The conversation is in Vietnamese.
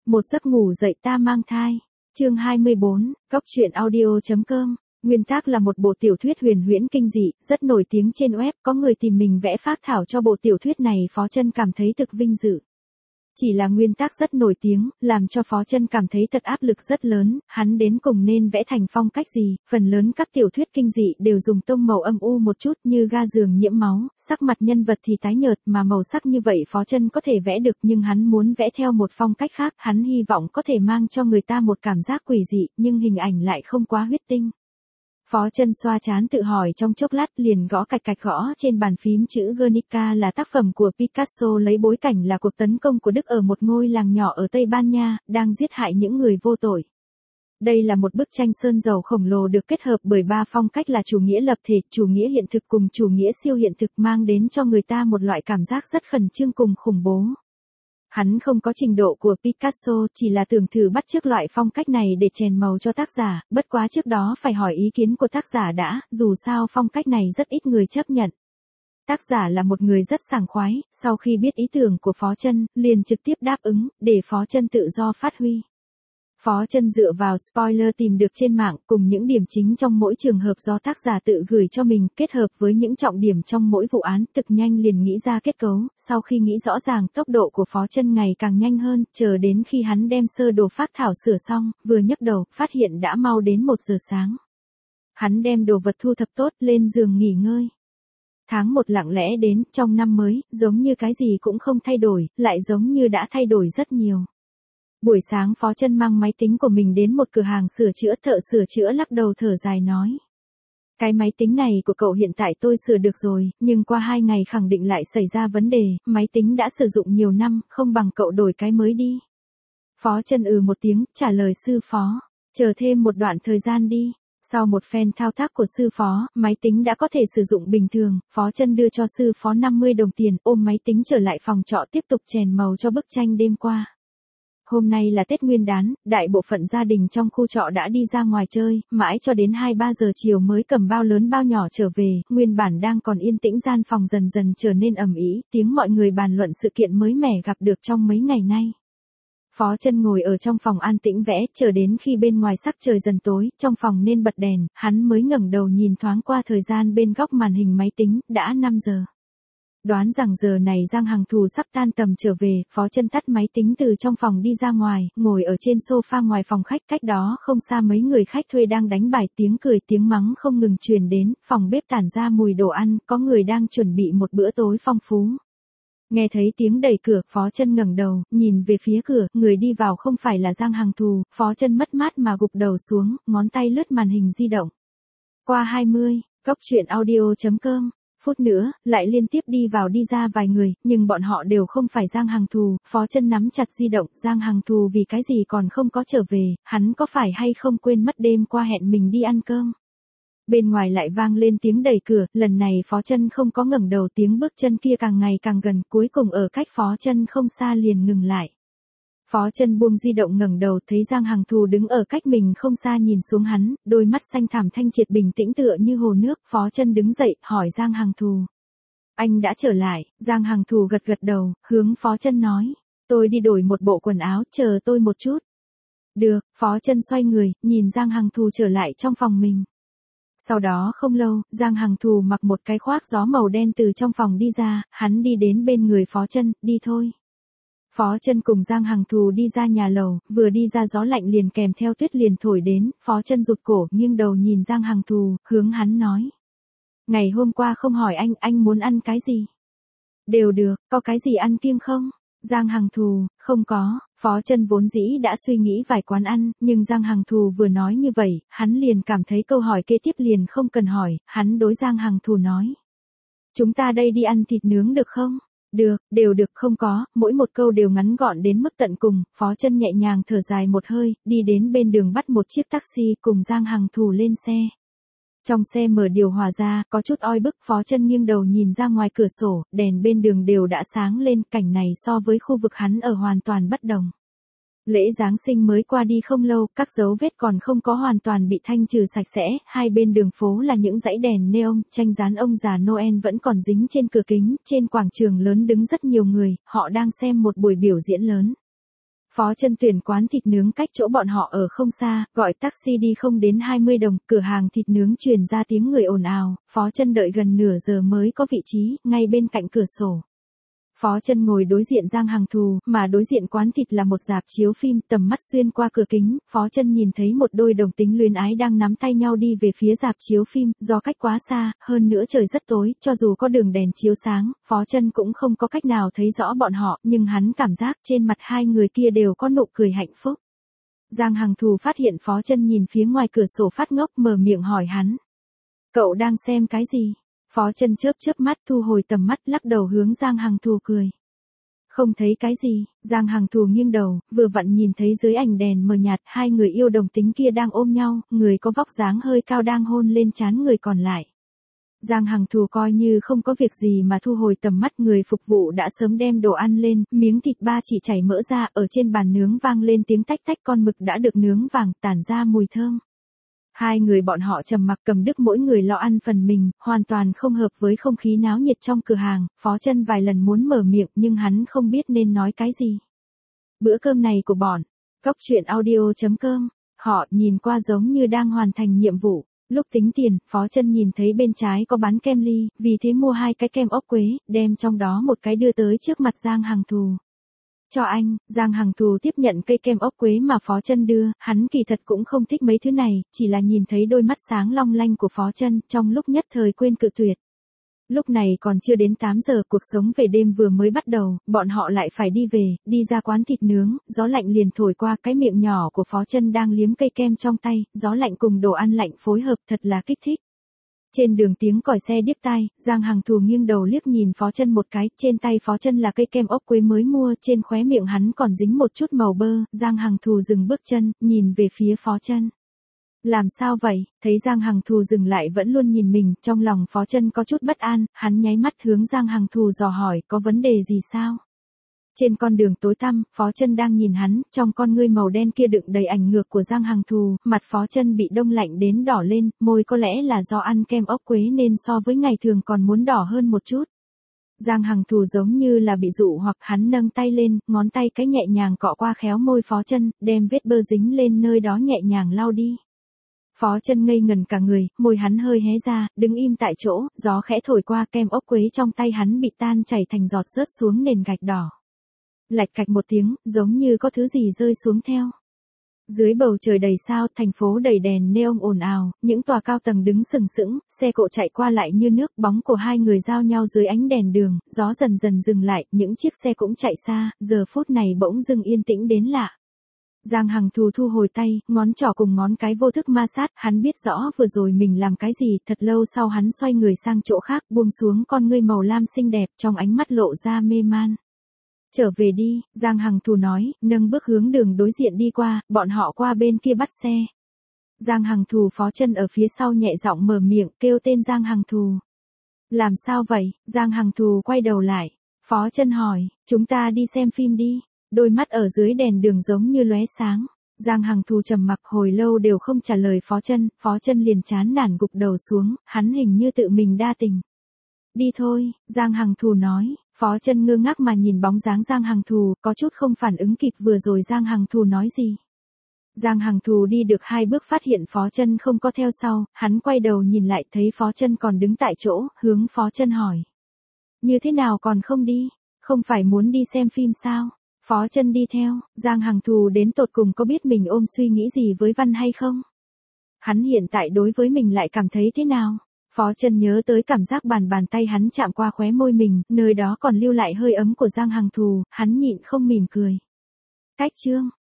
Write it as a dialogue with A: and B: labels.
A: Một giấc ngủ dậy ta mang thai. Chương 24, Cóc truyện audio.com. Nguyên tác là một bộ tiểu thuyết huyền huyễn kinh dị, rất nổi tiếng trên web, có người tìm mình vẽ phác thảo cho bộ tiểu thuyết này, Phó Chân cảm thấy thực vinh dự. Chỉ là nguyên tác rất nổi tiếng, làm cho Phó Chân cảm thấy thật áp lực rất lớn, hắn đến cùng nên vẽ thành phong cách gì, phần lớn các tiểu thuyết kinh dị đều dùng tông màu âm u một chút như ga giường nhiễm máu, sắc mặt nhân vật thì tái nhợt mà màu sắc như vậy Phó Chân có thể vẽ được nhưng hắn muốn vẽ theo một phong cách khác, hắn hy vọng có thể mang cho người ta một cảm giác quỷ dị, nhưng hình ảnh lại không quá huyết tinh. Phó Chân xoa trán tự hỏi trong chốc lát liền gõ cạch cạch gõ trên bàn phím chữ Guernica là tác phẩm của Picasso, lấy bối cảnh là cuộc tấn công của Đức ở một ngôi làng nhỏ ở Tây Ban Nha, đang giết hại những người vô tội. Đây là một bức tranh sơn dầu khổng lồ được kết hợp bởi ba phong cách là chủ nghĩa lập thể, chủ nghĩa hiện thực cùng chủ nghĩa siêu hiện thực, mang đến cho người ta một loại cảm giác rất khẩn trương cùng khủng bố. Hắn không có trình độ của Picasso, chỉ là tưởng thử bắt chước loại phong cách này để chèn màu cho tác giả, bất quá trước đó phải hỏi ý kiến của tác giả đã, dù sao phong cách này rất ít người chấp nhận. Tác giả là một người rất sảng khoái, sau khi biết ý tưởng của Phó Chân, liền trực tiếp đáp ứng, để Phó Chân tự do phát huy. Phó Chân dựa vào spoiler tìm được trên mạng cùng những điểm chính trong mỗi trường hợp do tác giả tự gửi cho mình, kết hợp với những trọng điểm trong mỗi vụ án, thực nhanh liền nghĩ ra kết cấu, sau khi nghĩ rõ ràng tốc độ của Phó Chân ngày càng nhanh hơn, chờ đến khi hắn đem sơ đồ phác thảo sửa xong, vừa nhấc đầu, phát hiện đã mau đến 1 giờ sáng. Hắn đem đồ vật thu thập tốt, lên giường nghỉ ngơi. Tháng 1 lặng lẽ đến, trong năm mới, giống như cái gì cũng không thay đổi, lại giống như đã thay đổi rất nhiều. Buổi sáng Phó Chân mang máy tính của mình đến một cửa hàng sửa chữa, thợ sửa chữa lắc đầu thở dài nói. Cái máy tính này của cậu hiện tại tôi sửa được rồi, nhưng qua 2 ngày khẳng định lại xảy ra vấn đề, máy tính đã sử dụng nhiều năm, không bằng cậu đổi cái mới đi. Phó Chân một tiếng, trả lời sư phó, chờ thêm một đoạn thời gian đi. Sau một phen thao tác của sư phó, máy tính đã có thể sử dụng bình thường, Phó Chân đưa cho sư phó 50 đồng tiền, ôm máy tính trở lại phòng trọ tiếp tục chèn màu cho bức tranh đêm qua. Hôm nay là Tết Nguyên đán, đại bộ phận gia đình trong khu trọ đã đi ra ngoài chơi, mãi cho đến 2-3 giờ chiều mới cầm bao lớn bao nhỏ trở về, nguyên bản đang còn yên tĩnh gian phòng dần dần trở nên ầm ĩ, tiếng mọi người bàn luận sự kiện mới mẻ gặp được trong mấy ngày nay. Phó Chân ngồi ở trong phòng an tĩnh vẽ, chờ đến khi bên ngoài sắc trời dần tối, trong phòng nên bật đèn, hắn mới ngẩng đầu nhìn thoáng qua thời gian bên góc màn hình máy tính, đã 5 giờ. Đoán rằng giờ này Giang Hằng Thù sắp tan tầm trở về, Phó Chân tắt máy tính từ trong phòng đi ra ngoài, ngồi ở trên sofa ngoài phòng khách, cách đó không xa mấy người khách thuê đang đánh bài, tiếng cười tiếng mắng không ngừng truyền đến, phòng bếp tản ra mùi đồ ăn, có người đang chuẩn bị một bữa tối phong phú. Nghe thấy tiếng đẩy cửa, Phó Chân ngẩng đầu, nhìn về phía cửa, người đi vào không phải là Giang Hằng Thù, Phó Chân mất mát mà gục đầu xuống, ngón tay lướt màn hình di động. Qua 20, Cóc truyện audio.com. Phút nữa, lại liên tiếp đi vào đi ra vài người, nhưng bọn họ đều không phải Giang Hằng Thù, Phó Chân nắm chặt di động, Giang Hằng Thù vì cái gì còn không có trở về, hắn có phải hay không quên mất đêm qua hẹn mình đi ăn cơm. Bên ngoài lại vang lên tiếng đẩy cửa, lần này Phó Chân không có ngẩng đầu, tiếng bước chân kia càng ngày càng gần, cuối cùng ở cách Phó Chân không xa liền ngừng lại. Phó Chân buông di động ngẩng đầu, thấy Giang Hằng Thù đứng ở cách mình không xa nhìn xuống hắn, đôi mắt xanh thẳm thanh triệt bình tĩnh tựa như hồ nước. Phó Chân đứng dậy, hỏi Giang Hằng Thù. Anh đã trở lại. Giang Hằng Thù gật gật đầu, hướng Phó Chân nói. Tôi đi đổi một bộ quần áo, chờ tôi một chút. Được, Phó Chân xoay người, nhìn Giang Hằng Thù trở lại trong phòng mình. Sau đó không lâu, Giang Hằng Thù mặc một cái khoác gió màu đen từ trong phòng đi ra, hắn đi đến bên người Phó Chân, đi thôi. Phó Chân cùng Giang Hằng Thù đi ra nhà lầu, vừa đi ra gió lạnh liền kèm theo tuyết liền thổi đến, Phó Chân rụt cổ, nghiêng đầu nhìn Giang Hằng Thù, hướng hắn nói. Ngày hôm qua không hỏi anh muốn ăn cái gì? Đều được, có cái gì ăn kiêng không? Giang Hằng Thù, không có. Phó Chân vốn dĩ đã suy nghĩ vài quán ăn, nhưng Giang Hằng Thù vừa nói như vậy, hắn liền cảm thấy câu hỏi kế tiếp liền không cần hỏi, hắn đối Giang Hằng Thù nói. Chúng ta đây đi ăn thịt nướng được không? Được, đều được, không có, mỗi một câu đều ngắn gọn đến mức tận cùng. Phó Chân nhẹ nhàng thở dài một hơi, đi đến bên đường bắt một chiếc taxi cùng Giang Hằng Thù lên xe. Trong xe mở điều hòa ra, có chút oi bức, Phó Chân nghiêng đầu nhìn ra ngoài cửa sổ, đèn bên đường đều đã sáng lên, cảnh này so với khu vực hắn ở hoàn toàn bất đồng. Lễ Giáng sinh mới qua đi không lâu, các dấu vết còn không có hoàn toàn bị thanh trừ sạch sẽ, hai bên đường phố là những dãy đèn neon, tranh dán ông già Noel vẫn còn dính trên cửa kính, trên quảng trường lớn đứng rất nhiều người, họ đang xem một buổi biểu diễn lớn. Phó Chân tuyển quán thịt nướng cách chỗ bọn họ ở không xa, gọi taxi đi không đến 20 đồng, cửa hàng thịt nướng truyền ra tiếng người ồn ào, Phó Chân đợi gần nửa giờ mới có vị trí, ngay bên cạnh cửa sổ. Phó Chân ngồi đối diện Giang Hằng Thù, mà đối diện quán thịt là một rạp chiếu phim, tầm mắt xuyên qua cửa kính, Phó Chân nhìn thấy một đôi đồng tính luyến ái đang nắm tay nhau đi về phía rạp chiếu phim, do cách quá xa, hơn nữa trời rất tối, cho dù có đường đèn chiếu sáng, Phó Chân cũng không có cách nào thấy rõ bọn họ, nhưng hắn cảm giác trên mặt hai người kia đều có nụ cười hạnh phúc. Giang Hằng Thù phát hiện Phó Chân nhìn phía ngoài cửa sổ phát ngốc, mở miệng hỏi hắn. Cậu đang xem cái gì? Phó Chân chớp chớp mắt, thu hồi tầm mắt, lắc đầu hướng Giang Hằng Thù cười. Không thấy cái gì. Giang Hằng Thù nghiêng đầu, vừa vặn nhìn thấy dưới ảnh đèn mờ nhạt hai người yêu đồng tính kia đang ôm nhau, người có vóc dáng hơi cao đang hôn lên trán người còn lại. Giang Hằng Thù coi như không có việc gì mà thu hồi tầm mắt, người phục vụ đã sớm đem đồ ăn lên, miếng thịt ba chỉ chảy mỡ ra, ở trên bàn nướng vang lên tiếng tách tách, con mực đã được nướng vàng, tản ra mùi thơm. Hai người bọn họ trầm mặc cầm đứt, mỗi người lo ăn phần mình, hoàn toàn không hợp với không khí náo nhiệt trong cửa hàng. Phó Chân vài lần muốn mở miệng nhưng hắn không biết nên nói cái gì. Bữa cơm này của bọn Cóc Truyện Audio.com, họ nhìn qua giống như đang hoàn thành nhiệm vụ. Lúc tính tiền, Phó Chân nhìn thấy bên trái có bán kem ly, vì thế mua 2 cái kem ốc quế, đem trong đó một cái đưa tới trước mặt Giang Hằng Thù. Cho anh. Giang Hằng Thù tiếp nhận cây kem ốc quế mà Phó Chân đưa, hắn kỳ thật cũng không thích mấy thứ này, chỉ là nhìn thấy đôi mắt sáng long lanh của Phó Chân, trong lúc nhất thời quên cự tuyệt. Lúc này còn chưa đến 8 giờ, cuộc sống về đêm vừa mới bắt đầu, bọn họ lại phải đi về, đi ra quán thịt nướng, gió lạnh liền thổi qua cái miệng nhỏ của Phó Chân đang liếm cây kem trong tay, gió lạnh cùng đồ ăn lạnh phối hợp thật là kích thích. Trên đường tiếng còi xe điếc tai, Giang Hằng Thù nghiêng đầu liếc nhìn Phó Chân một cái, trên tay Phó Chân là cây kem ốc quế mới mua, trên khóe miệng hắn còn dính một chút màu bơ, Giang Hằng Thù dừng bước chân, nhìn về phía Phó Chân. Làm sao vậy? Thấy Giang Hằng Thù dừng lại vẫn luôn nhìn mình, trong lòng Phó Chân có chút bất an, hắn nháy mắt hướng Giang Hằng Thù dò hỏi, có vấn đề gì sao? Trên con đường tối tăm, Phó Chân đang nhìn hắn, trong con ngươi màu đen kia đựng đầy ảnh ngược của Giang Hằng Thù, mặt Phó Chân bị đông lạnh đến đỏ lên, môi có lẽ là do ăn kem ốc quế nên so với ngày thường còn muốn đỏ hơn một chút. Giang Hằng Thù giống như là bị dụ hoặc, hắn nâng tay lên, ngón tay cái nhẹ nhàng cọ qua khéo môi Phó Chân, đem vết bơ dính lên nơi đó nhẹ nhàng lau đi. Phó Chân ngây ngần cả người, môi hắn hơi hé ra, đứng im tại chỗ, gió khẽ thổi qua, kem ốc quế trong tay hắn bị tan chảy thành giọt rớt xuống nền gạch đỏ. Lạch cạch một tiếng, giống như có thứ gì rơi xuống theo. Dưới bầu trời đầy sao, thành phố đầy đèn neon ồn ào, những tòa cao tầng đứng sừng sững, xe cộ chạy qua lại như nước, bóng của hai người giao nhau dưới ánh đèn đường, gió dần dần dừng lại, những chiếc xe cũng chạy xa, giờ phút này bỗng dưng yên tĩnh đến lạ. Giang Hằng Thù thu hồi tay, ngón trỏ cùng ngón cái vô thức ma sát, hắn biết rõ vừa rồi mình làm cái gì, thật lâu sau hắn xoay người sang chỗ khác, buông xuống con ngươi màu lam xinh đẹp, trong ánh mắt lộ ra mê man. Trở về đi, Giang Hằng Thù nói, nâng bước hướng đường đối diện đi qua, bọn họ qua bên kia bắt xe. Giang Hằng Thù. Phó Chân ở phía sau nhẹ giọng mở miệng, kêu tên Giang Hằng Thù. Làm sao vậy? Giang Hằng Thù quay đầu lại. Phó Chân hỏi, chúng ta đi xem phim đi. Đôi mắt ở dưới đèn đường giống như lóe sáng. Giang Hằng Thù trầm mặc hồi lâu đều không trả lời Phó Chân liền chán nản gục đầu xuống, hắn hình như tự mình đa tình. Đi thôi, Giang Hằng Thù nói. Phó Chân ngơ ngác mà nhìn bóng dáng Giang Hằng Thù, có chút không phản ứng kịp vừa rồi Giang Hằng Thù nói gì. Giang Hằng Thù đi được 2 bước phát hiện Phó Chân không có theo sau, hắn quay đầu nhìn lại thấy Phó Chân còn đứng tại chỗ, hướng Phó Chân hỏi. Như thế nào còn không đi? Không phải muốn đi xem phim sao? Phó Chân đi theo, Giang Hằng Thù đến tột cùng có biết mình ôm suy nghĩ gì với Văn hay không? Hắn hiện tại đối với mình lại cảm thấy thế nào? Phó Chân nhớ tới cảm giác bàn tay hắn chạm qua khóe môi mình, nơi đó còn lưu lại hơi ấm của Giang Hằng Thù, hắn nhịn không mỉm cười. Cách chương